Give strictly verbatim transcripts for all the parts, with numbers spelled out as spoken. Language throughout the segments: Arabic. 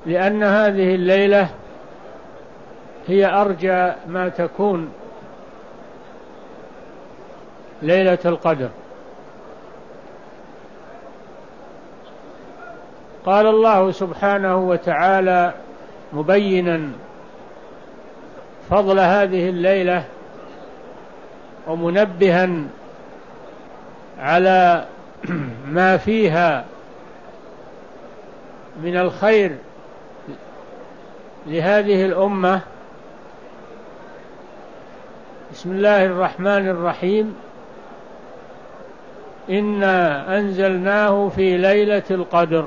لأن هذه الليلة هي أرجى ما تكون ليلة القدر. قال الله سبحانه وتعالى مبينا فضل هذه الليلة ومنبها على ما فيها من الخير لهذه الأمة. بسم الله الرحمن الرحيم: إنا أنزلناه في ليلة القدر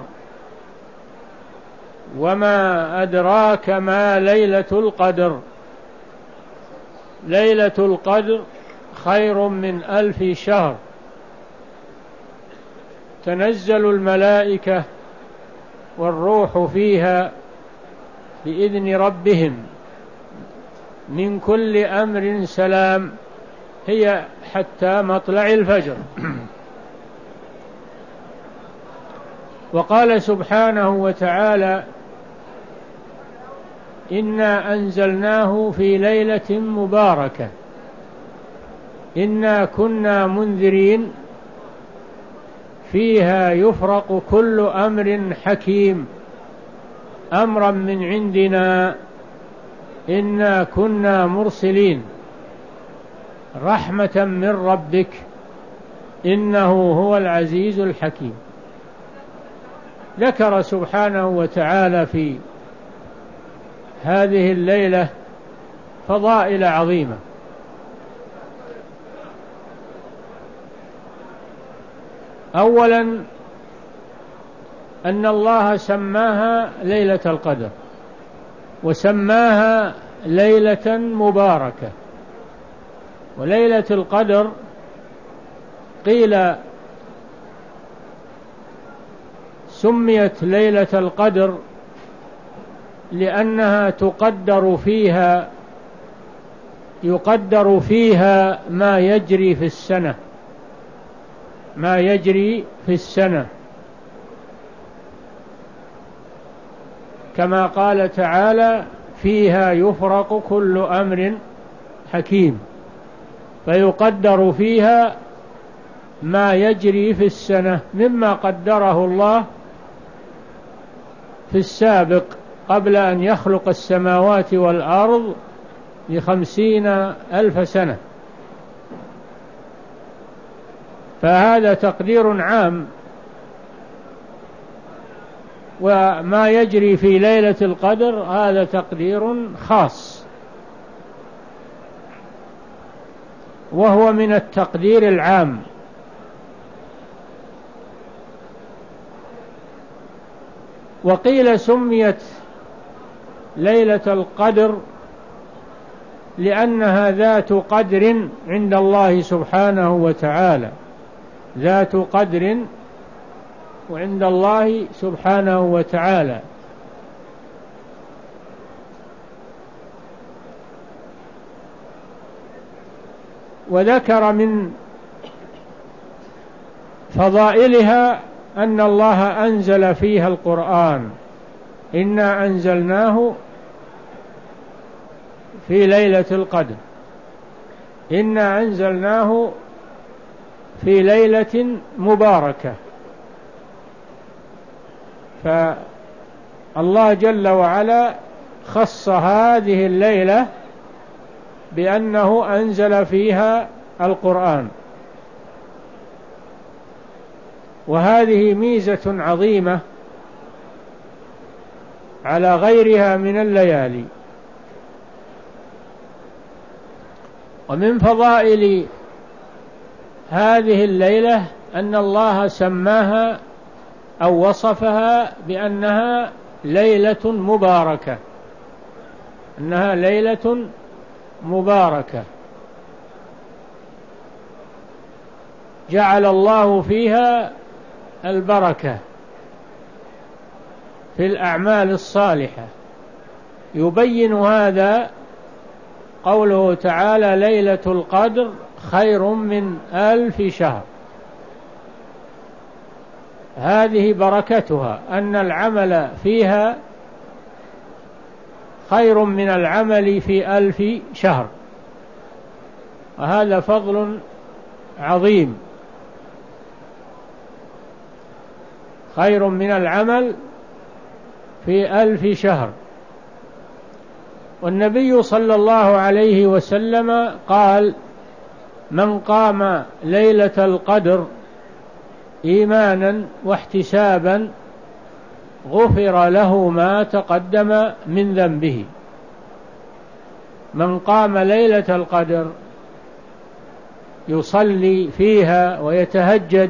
وما أدراك ما ليلة القدر ليلة القدر خير من ألف شهر تنزل الملائكة والروح فيها بإذن ربهم من كل أمر سلام هي حتى مطلع الفجر. وقال سبحانه وتعالى: إنا أنزلناه في ليلة مباركة إنا كنا منذرين فيها يفرق كل أمر حكيم أمرا من عندنا إنا كنا مرسلين رحمة من ربك إنه هو العزيز الحكيم. ذكر سبحانه وتعالى في هذه الليلة فضائل عظيمة. أولا أن الله سماها ليلة القدر وسماها ليلة مباركة. وليلة القدر قيل سميت ليلة القدر لأنها تقدر فيها يقدر فيها ما يجري في السنة ما يجري في السنة كما قال تعالى: فيها يفرق كل أمر حكيم. فيقدر فيها ما يجري في السنة مما قدره الله في السابق قبل أن يخلق السماوات والأرض بخمسين ألف سنة. فهذا تقدير عام. وما يجري في ليلة القدر هذا تقدير خاص وهو من التقدير العام. وقيل سميت ليلة القدر لأنها ذات قدر عند الله سبحانه وتعالى ذات قدر وعند الله سبحانه وتعالى. وذكر من فضائلها أن الله أنزل فيها القرآن: إنا أنزلناه في ليلة القدر إنا أنزلناه في ليلة مباركة. فالله جل وعلا خص هذه الليلة بأنه أنزل فيها القرآن. وهذه ميزة عظيمة على غيرها من الليالي. ومن فضائل هذه الليلة أن الله سماها أو وصفها بأنها ليلة مباركة أنها ليلة مباركة جعل الله فيها البركة في الأعمال الصالحة. يبين هذا قوله تعالى: ليلة القدر خير من ألف شهر. هذه بركتها أن العمل فيها خير من العمل في ألف شهر. وهذا فضل عظيم، خير من العمل في ألف شهر. والنبي صلى الله عليه وسلم قال: من قام ليلة القدر إيمانا واحتسابا غفر له ما تقدم من ذنبه. من قام ليلة القدر يصلي فيها ويتهجد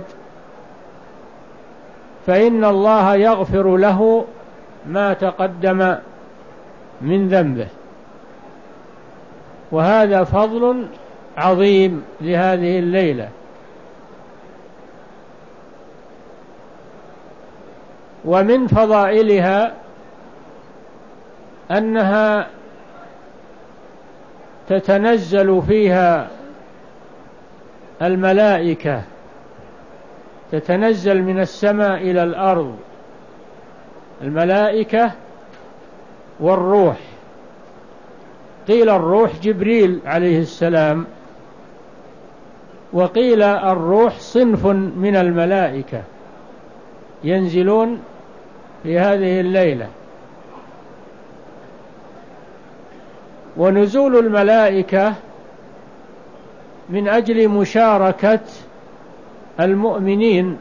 فإن الله يغفر له ما تقدم من ذنبه. وهذا فضل عظيم لهذه الليلة. ومن فضائلها أنها تتنزل فيها الملائكة، تتنزل من السماء إلى الأرض الملائكة والروح. قيل الروح جبريل عليه السلام، وقيل الروح صنف من الملائكة ينزلون في هذه الليلة. ونزول الملائكة من أجل مشاركة المؤمنين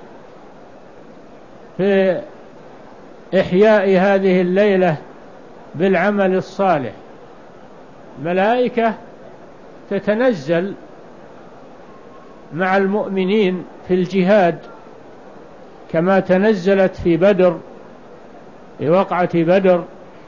في إحياء هذه الليلة بالعمل الصالح. الملائكة تتنزل مع المؤمنين في الجهاد كما تنزلت في بدر، في وقعة بدر،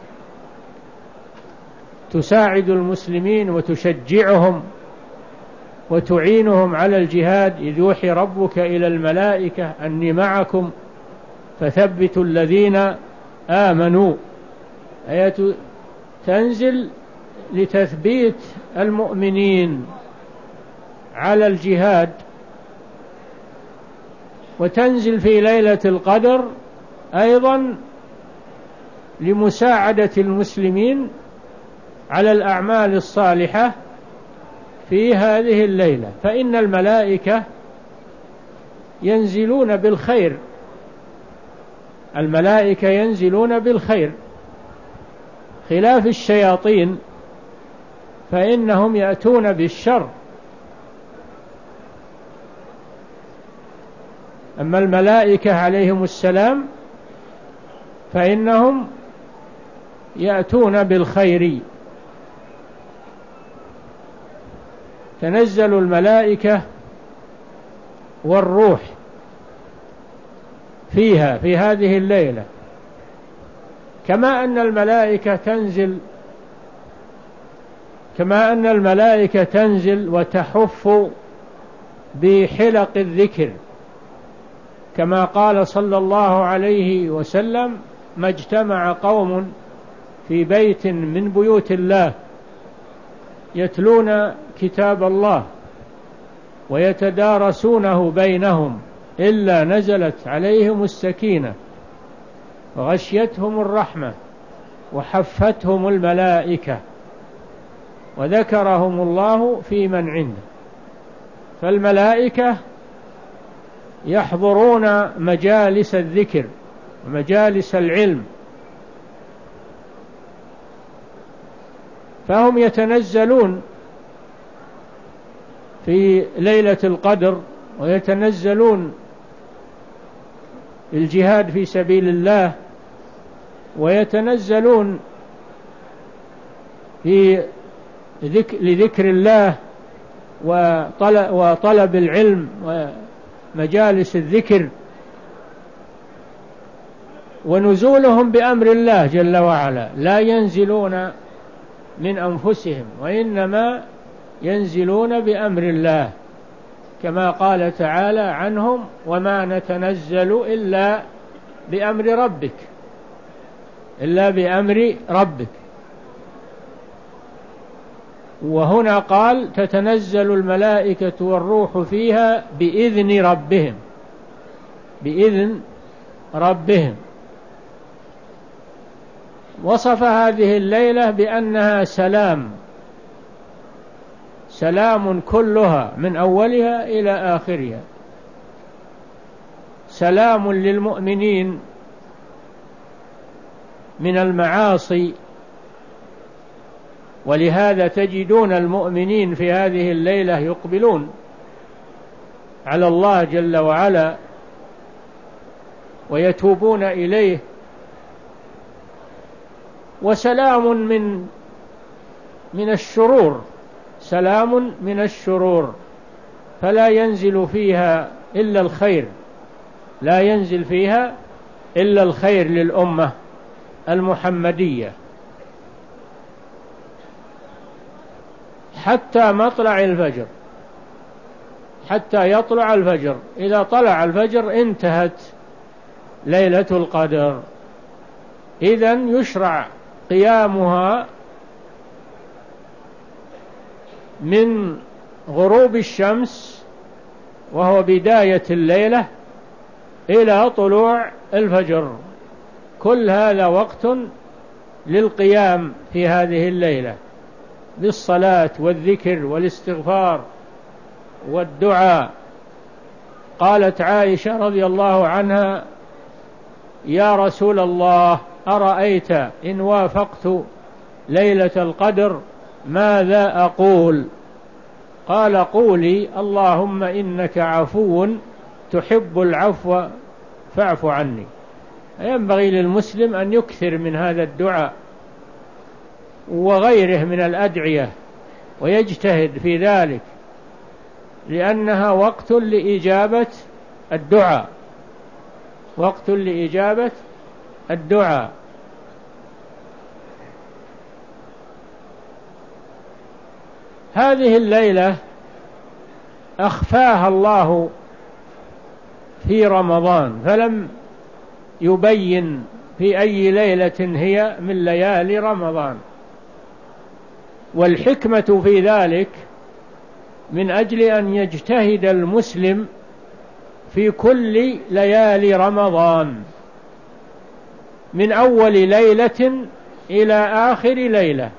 تساعد المسلمين وتشجعهم وتعينهم على الجهاد. إذ يوحي ربك إلى الملائكة أني معكم فثبتوا الذين آمنوا. آية تنزل لتثبيت المؤمنين على الجهاد. وتنزل في ليلة القدر أيضا لمساعدة المسلمين على الأعمال الصالحة في هذه الليلة. فإن الملائكة ينزلون بالخير، الملائكة ينزلون بالخير خلاف الشياطين فإنهم يأتون بالشر. أما الملائكة عليهم السلام فإنهم يأتون بالخير. تنزل الملائكة والروح فيها في هذه الليلة، كما أن الملائكة تنزل كما أن الملائكة تنزل وتحف بحلق الذكر، كما قال صلى الله عليه وسلم: ما اجتمع قوم في بيت من بيوت الله يتلون كتاب الله ويتدارسونه بينهم إلا نزلت عليهم السكينة وغشيتهم الرحمة وحفتهم الملائكة وذكرهم الله في من عنده. فالملائكة يحضرون مجالس الذكر ومجالس العلم، فهم يتنزلون في ليلة القدر ويتنزلون الجهاد في سبيل الله، ويتنزلون في ذكر لذكر الله وطلب, وطلب العلم ومجالس الذكر. ونزولهم بأمر الله جل وعلا، لا ينزلون من أنفسهم وإنما ينزلون بأمر الله، كما قال تعالى عنهم: وما نتنزل إلا بأمر ربك إلا بأمر ربك. وهنا قال: تتنزل الملائكة والروح فيها بإذن ربهم بإذن ربهم وصف هذه الليلة بأنها سلام، سلام كلها من أولها إلى آخرها، سلام للمؤمنين من المعاصي. ولهذا تجدون المؤمنين في هذه الليلة يقبلون على الله جل وعلا ويتوبون إليه، وسلام من من الشرور، سلام من الشرور، فلا ينزل فيها إلا الخير، لا ينزل فيها إلا الخير للأمة المحمدية حتى مطلع الفجر، حتى يطلع الفجر. إذا طلع الفجر انتهت ليلة القدر. إذن يشرع قيامها من غروب الشمس وهو بداية الليلة إلى طلوع الفجر، كل هذا وقت للقيام في هذه الليلة بالصلاة والذكر والاستغفار والدعاء. قالت عائشة رضي الله عنها: يا رسول الله، أرأيت إن وافقت ليلة القدر ماذا أقول؟ قال: قولي اللهم إنك عفو تحب العفو فاعف عني. ينبغي للمسلم أن يكثر من هذا الدعاء وغيره من الأدعية ويجتهد في ذلك، لأنها وقت لإجابة الدعاء، وقت لإجابة الدعاء. هذه الليلة أخفاها الله في رمضان، فلم يبين في أي ليلة هي من ليالي رمضان، والحكمة في ذلك من أجل أن يجتهد المسلم في كل ليالي رمضان من أول ليلة إلى آخر ليلة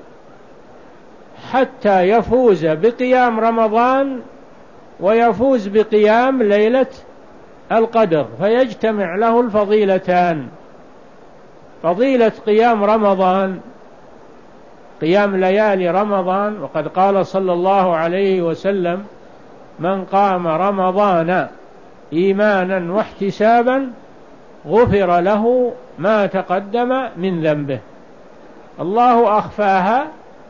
حتى يفوز بقيام رمضان ويفوز بقيام ليلة القدر، فيجتمع له الفضيلتان: فضيلة قيام رمضان، قيام ليالي رمضان. وقد قال صلى الله عليه وسلم: من قام رمضان إيمانا واحتسابا غفر له ما تقدم من ذنبه. الله أخفاها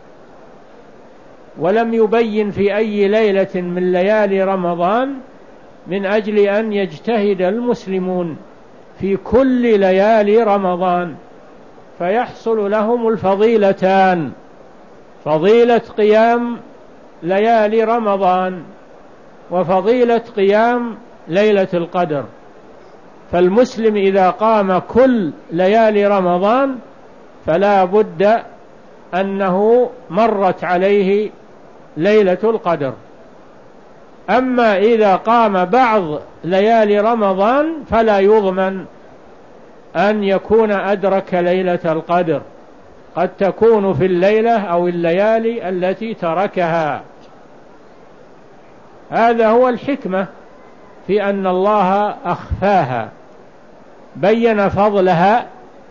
ولم يبين في أي ليلة من ليالي رمضان من أجل أن يجتهد المسلمون في كل ليالي رمضان فيحصل لهم الفضيلتان: فضيلة قيام ليالي رمضان وفضيلة قيام ليلة القدر. فالمسلم إذا قام كل ليالي رمضان فلا بد أنه مرت عليه ليلة القدر. أما إذا قام بعض ليالي رمضان فلا يضمن أن يكون أدرك ليلة القدر، قد تكون في الليلة أو الليالي التي تركها. هذا هو الحكمة في أن الله أخفاها، بين فضلها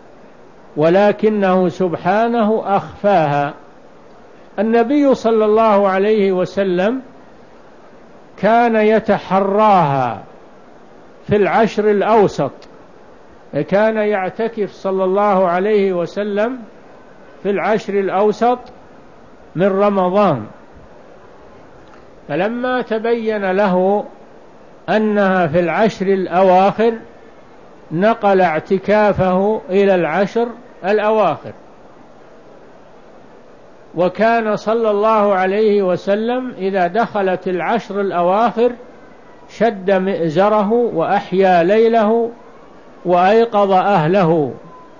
ولكنه سبحانه أخفاها. النبي صلى الله عليه وسلم كان يتحراها في العشر الأوسط، كان يعتكف صلى الله عليه وسلم في العشر الأوسط من رمضان، فلما تبين له أنها في العشر الأواخر نقل اعتكافه إلى العشر الأواخر. وكان صلى الله عليه وسلم إذا دخلت العشر الأواخر شد مئزره وأحيا ليله وأيقظ أهله،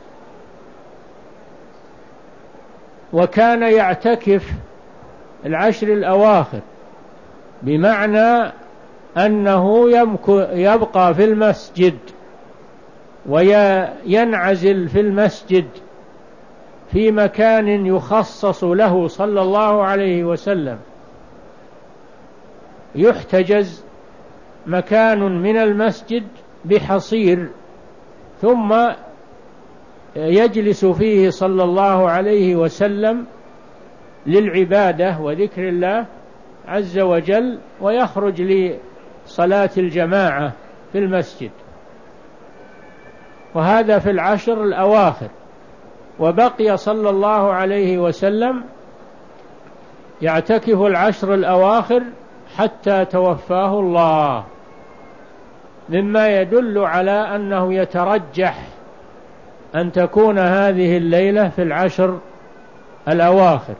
وكان يعتكف العشر الأواخر بمعنى أنه يبقى في المسجد وينعزل في المسجد في مكان يخصص له صلى الله عليه وسلم، يحتجز مكان من المسجد بحصير، ثم يجلس فيه صلى الله عليه وسلم للعبادة وذكر الله عز وجل، ويخرج لصلاة الجماعة في المسجد. وهذا في العشر الأواخر. وبقي صلى الله عليه وسلم يعتكف العشر الأواخر حتى توفاه الله، مما يدل على أنه يترجح أن تكون هذه الليلة في العشر الأواخر.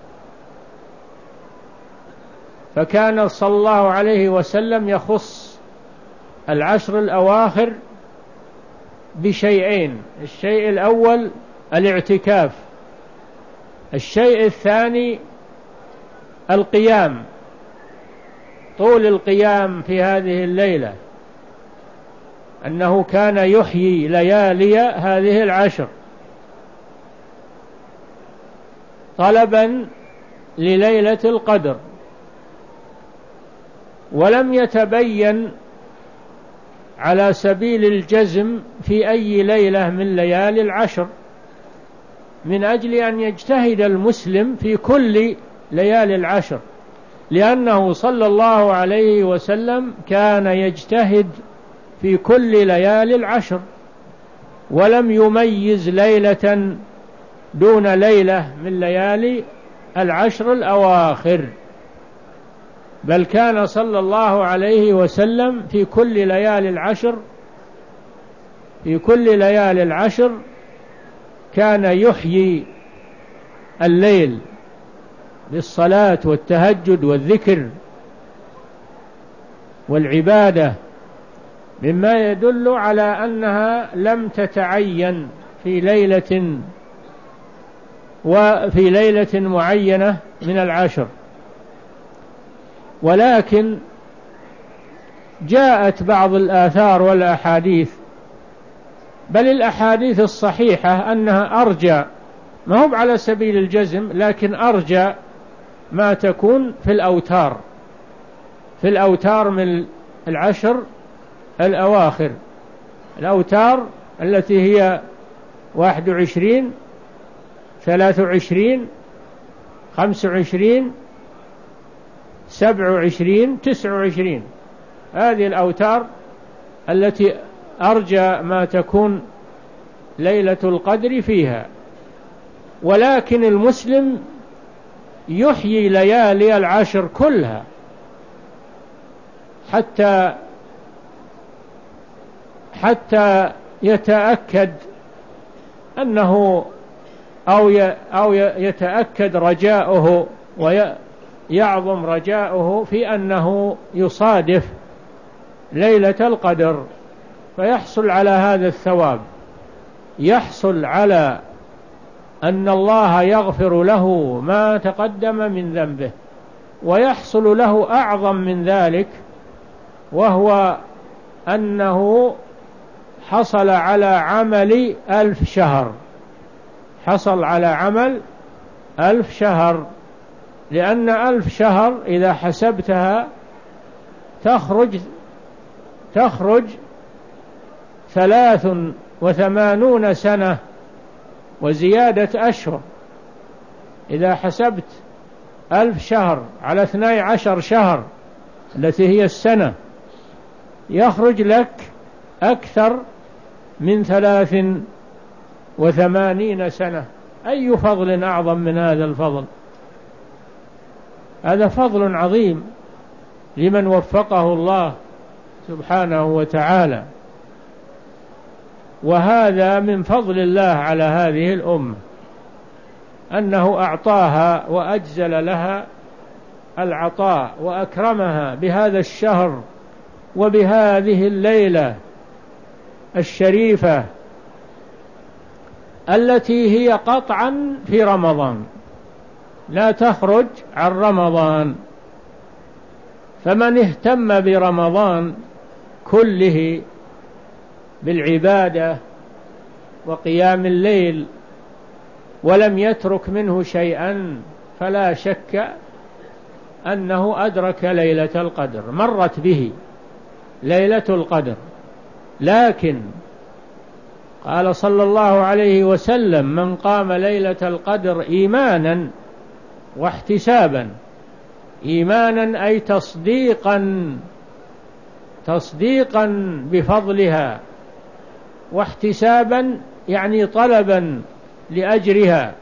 فكان صلى الله عليه وسلم يخص العشر الأواخر بشيئين: الشيء الأول الاعتكاف، الشيء الثاني القيام، طول القيام في هذه الليلة، أنه كان يحيي ليالي هذه العشر طلبا لليلة القدر. ولم يتبين على سبيل الجزم في أي ليلة من ليالي العشر، من أجل أن يجتهد المسلم في كل ليالي العشر، لأنه صلى الله عليه وسلم كان يجتهد في كل ليالي العشر، ولم يميز ليلة دون ليلة من ليالي العشر الأواخر، بل كان صلى الله عليه وسلم في كل ليالي العشر في كل ليالي العشر كان يحيي الليل بالصلاة والتهجد والذكر والعبادة، مما يدل على أنها لم تتعين في ليلة وفي ليلة معينة من العشر. ولكن جاءت بعض الآثار والأحاديث، بل الأحاديث الصحيحة أنها أرجى، ما هو على سبيل الجزم، لكن أرجى ما تكون في الأوتار في الأوتار من العشر الأواخر، الأوتار التي هي واحد وعشرين، ثلاث وعشرين، خمس وعشرين، سبع وعشرين، تسع وعشرين، هذه الأوتار التي أرجى ما تكون ليلة القدر فيها. ولكن المسلم يحيي ليالي العشر كلها حتى حتى يتأكد أنه أو أو يتأكد رجاؤه ويعظم رجاؤه في أنه يصادف ليلة القدر، فيحصل على هذا الثواب، يحصل على أن الله يغفر له ما تقدم من ذنبه، ويحصل له أعظم من ذلك، وهو أنه حصل على عمل ألف شهر حصل على عمل ألف شهر لأن ألف شهر إذا حسبتها تخرج تخرج ثلاث وثمانون سنة وزيادة أشهر. إذا حسبت ألف شهر على اثني عشر شهر التي هي السنة، يخرج لك أكثر من ثلاث وثمانين سنة. أي فضل أعظم من هذا الفضل؟ هذا فضل عظيم لمن وفقه الله سبحانه وتعالى، وهذا من فضل الله على هذه الأمة، أنه أعطاها وأجزل لها العطاء وأكرمها بهذا الشهر وبهذه الليلة الشريفة التي هي قطعا في رمضان، لا تخرج عن رمضان. فمن اهتم برمضان كله بالعبادة وقيام الليل ولم يترك منه شيئا فلا شك أنه أدرك ليلة القدر، مرت به ليلة القدر. لكن قال صلى الله عليه وسلم: من قام ليلة القدر إيمانا واحتسابا، إيمانا أي تصديقا تصديقا بفضلها، واحتسابا يعني طلبا لأجرها.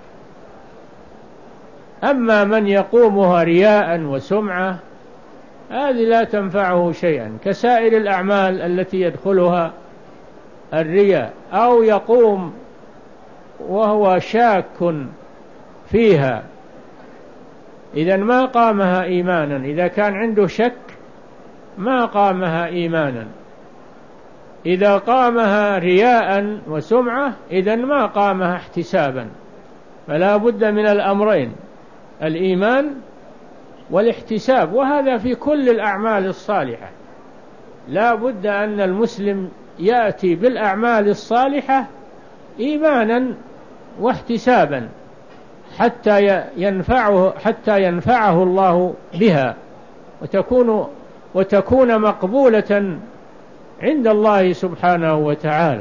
أما من يقومها رياء وسمعة هذه لا تنفعه شيئا، كسائر الأعمال التي يدخلها الرياء، أو يقوم وهو شاك فيها، إذا ما قامها إيمانا. إذا كان عنده شك ما قامها إيمانا. إذا قامها رياء وسمعة إذا ما قامها احتسابا. فلا بد من الأمرين، الإيمان والاحتساب، وهذا في كل الأعمال الصالحة. لا بد أن المسلم يأتي بالأعمال الصالحة إيمانا واحتسابا حتى ينفعه حتى ينفعه الله بها، وتكون وتكون مقبولة عند الله سبحانه وتعالى.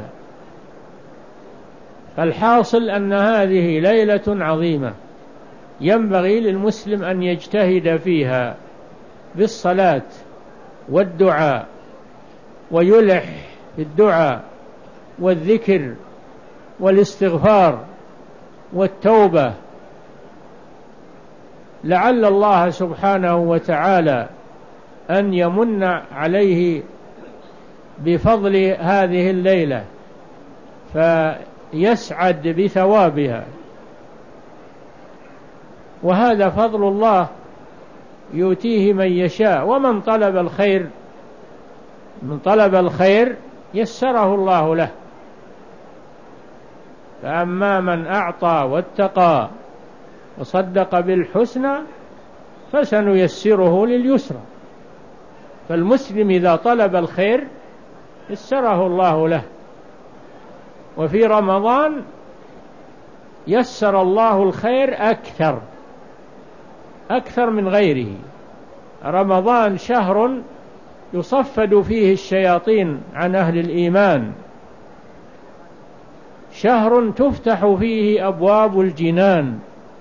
فالحاصل أن هذه ليلة عظيمة ينبغي للمسلم أن يجتهد فيها بالصلاة والدعاء، ويلح في الدعاء والذكر والاستغفار والتوبة، لعل الله سبحانه وتعالى أن يمن عليه بفضل هذه الليلة فيسعد بثوابها. وهذا فضل الله يؤتيه من يشاء. ومن طلب الخير من طلب الخير يسره الله له. فأما من أعطى واتقى وصدق بالحسنى فسنيسره لليسرى. فالمسلم إذا طلب الخير يسره الله له. وفي رمضان يسر الله الخير أكثر أكثر من غيره. رمضان شهر يصفد فيه الشياطين عن أهل الإيمان، شهر تفتح فيه أبواب الجنان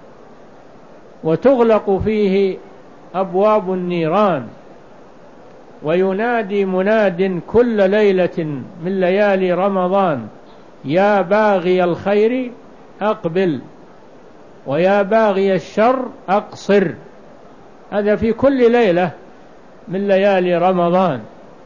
وتغلق فيه أبواب النيران، وينادي مناد كل ليلة من ليالي رمضان: يا باغي الخير أقبل ويا باغي الشر أقصر. هذا في كل ليلة من ليالي رمضان.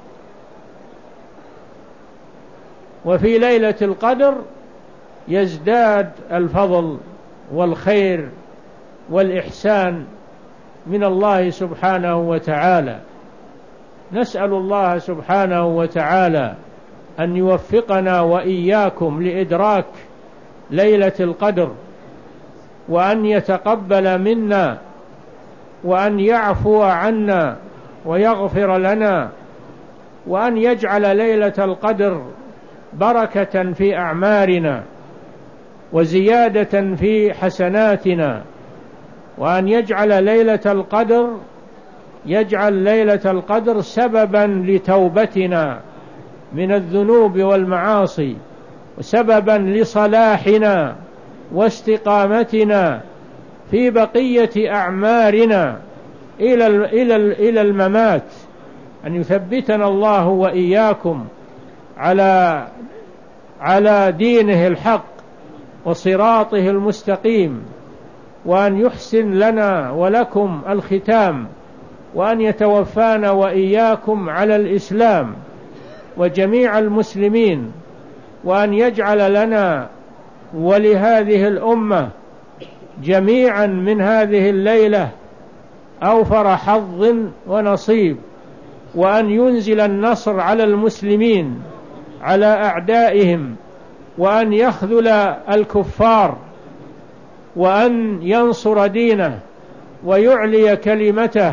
وفي ليلة القدر يزداد الفضل والخير والإحسان من الله سبحانه وتعالى. نسأل الله سبحانه وتعالى أن يوفقنا وإياكم لإدراك ليلة القدر، وأن يتقبل منا، وأن يعفو عنا ويغفر لنا، وأن يجعل ليلة القدر بركة في أعمارنا وزيادة في حسناتنا، وأن يجعل ليلة القدر يجعل ليلة القدر سببا لتوبتنا من الذنوب والمعاصي، وسببا لصلاحنا واستقامتنا في بقية أعمارنا إلى إلى إلى الممات. أن يثبتنا الله وإياكم على على دينه الحق وصراطه المستقيم، وأن يحسن لنا ولكم الختام، وأن يتوفانا وإياكم على الإسلام وجميع المسلمين، وأن يجعل لنا ولهذه الأمة جميعا من هذه الليلة أوفر حظ ونصيب، وأن ينزل النصر على المسلمين على أعدائهم، وأن يخذل الكفار، وأن ينصر دينه ويعلي كلمته.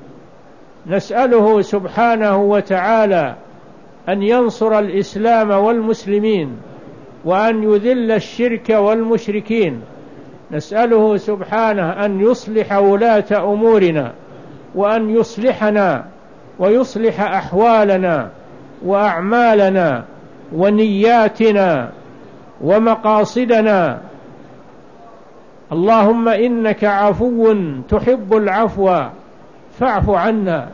نسأله سبحانه وتعالى أن ينصر الإسلام والمسلمين، وأن يذل الشرك والمشركين، نسأله سبحانه أن يصلح ولاة أمورنا، وأن يصلحنا ويصلح أحوالنا وأعمالنا ونياتنا ومقاصدنا. اللهم إنك عفو تحب العفو فاعف عنا.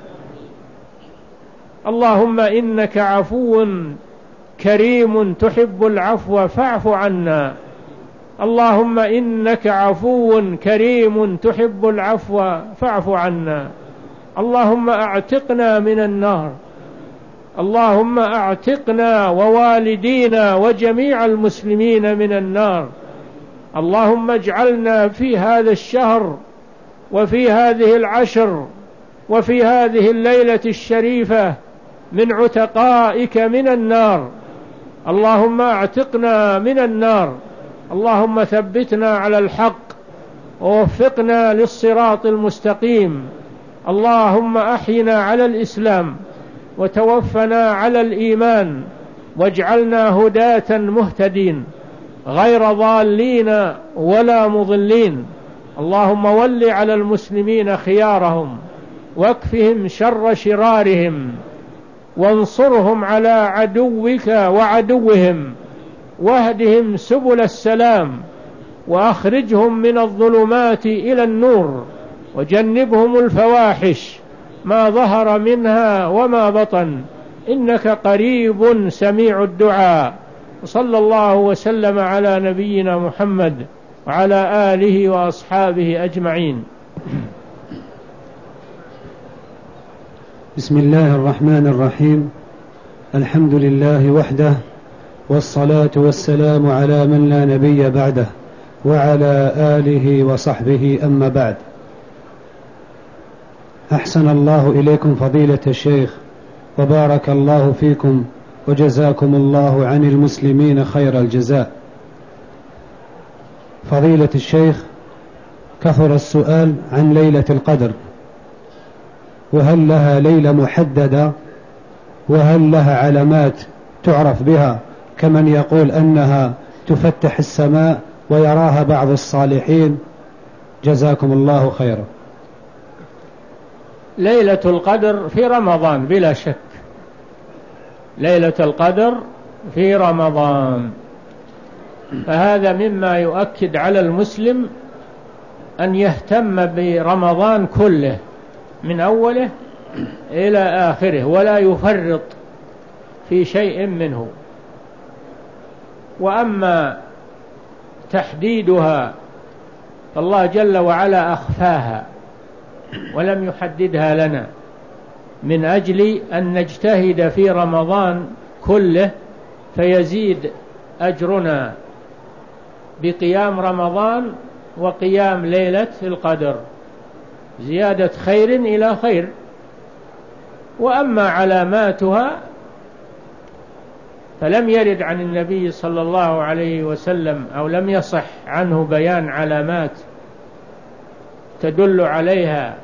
اللهم إنك عفو كريم تحب العفو فاعف عنا. اللهم إنك عفو كريم تحب العفو فاعف عنا. اللهم أعتقنا من النار. اللهم أعتقنا ووالدينا وجميع المسلمين من النار. اللهم اجعلنا في هذا الشهر وفي هذه العشر وفي هذه الليلة الشريفة من عتقائك من النار. اللهم اعتقنا من النار. اللهم ثبتنا على الحق ووفقنا للصراط المستقيم. اللهم أحينا على الإسلام وتوفنا على الإيمان، واجعلنا هداة مهتدين غير ضالين ولا مضلين. اللهم ول على المسلمين خيارهم واكفهم شر شرارهم، وانصرهم على عدوك وعدوهم، واهدهم سبل السلام، وأخرجهم من الظلمات إلى النور، وجنبهم الفواحش ما ظهر منها وما بطن، إنك قريب سميع الدعاء. صلى الله وسلم على نبينا محمد وعلى آله وأصحابه أجمعين. بسم الله الرحمن الرحيم. الحمد لله وحده، والصلاة والسلام على من لا نبي بعده، وعلى آله وصحبه، أما بعد. أحسن الله إليكم فضيلة الشيخ، وبارك الله فيكم، وجزاكم الله عن المسلمين خير الجزاء. فضيلة الشيخ، كثر السؤال عن ليلة القدر، وهل لها ليلة محددة؟ وهل لها علامات تعرف بها كمن يقول أنها تفتح السماء ويراها بعض الصالحين؟ جزاكم الله خيرا. ليلة القدر في رمضان بلا شك، ليلة القدر في رمضان، فهذا مما يؤكد على المسلم أن يهتم برمضان كله من أوله إلى آخره، ولا يفرط في شيء منه. وأما تحديدها فالله جل وعلا أخفاها ولم يحددها لنا، من أجل أن نجتهد في رمضان كله فيزيد أجرنا بقيام رمضان وقيام ليلة القدر، زيادة خير إلى خير. وأما علاماتها فلم يرد عن النبي صلى الله عليه وسلم أو لم يصح عنه بيان علامات تدل عليها،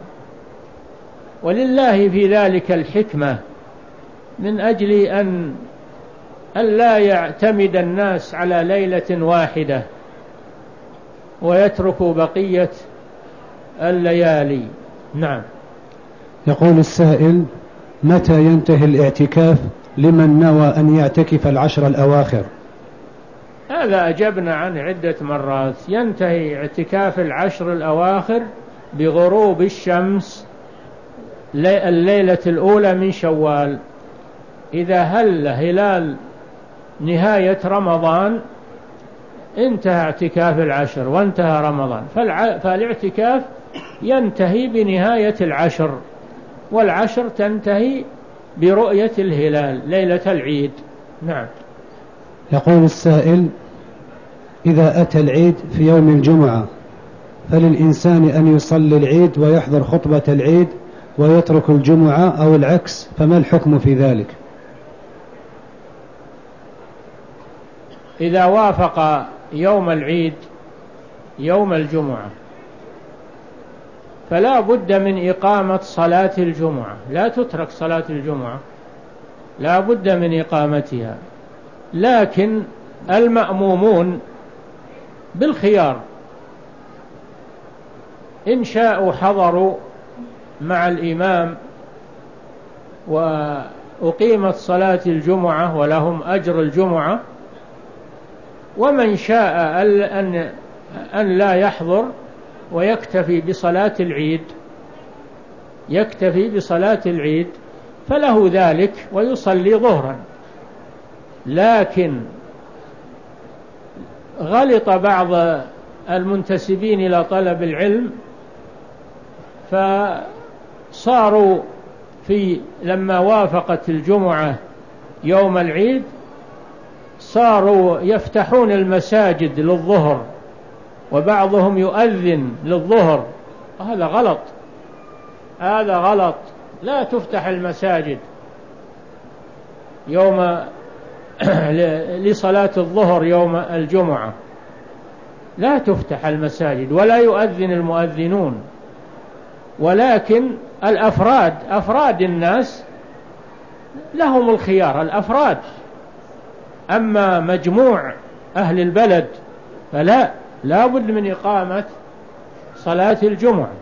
ولله في ذلك الحكمة، من أجل أن ألا يعتمد الناس على ليلة واحدة ويتركوا بقية الليالي. نعم. يقول السائل: متى ينتهي الاعتكاف لمن نوى أن يعتكف العشر الأواخر؟ هذا أجبنا عنه عدة مرات. ينتهي اعتكاف العشر الأواخر بغروب الشمس الليلة الأولى من شوال. إذا هل هلال نهاية رمضان انتهى اعتكاف العشر وانتهى رمضان، فالاعتكاف ينتهي بنهاية العشر، والعشر تنتهي برؤية الهلال ليلة العيد. نعم. يقول السائل: إذا أتى العيد في يوم الجمعة فللإنسان أن يصلي العيد ويحضر خطبة العيد ويترك الجمعة أو العكس، فما الحكم في ذلك؟ إذا وافق يوم العيد يوم الجمعة فلا بد من إقامة صلاة الجمعة، لا تترك صلاة الجمعة، لا بد من إقامتها. لكن المأمومون بالخيار، إن شاءوا حضروا مع الإمام وأقيمت صلاة الجمعة ولهم أجر الجمعة، ومن شاء أن أن لا يحضر ويكتفي بصلاة العيد يكتفي بصلاة العيد فله ذلك ويصلي ظهرا. لكن غلط بعض المنتسبين إلى طلب العلم فصاروا في لما وافقت الجمعة يوم العيد صاروا يفتحون المساجد للظهر، وبعضهم يؤذن للظهر. هذا غلط، هذا غلط. لا تفتح المساجد يوم لصلاة الظهر يوم الجمعة، لا تفتح المساجد ولا يؤذن المؤذنون، ولكن الأفراد أفراد الناس لهم الخيار، الأفراد. أما مجموع أهل البلد فلا لا بد من إقامة صلاة الجمعة.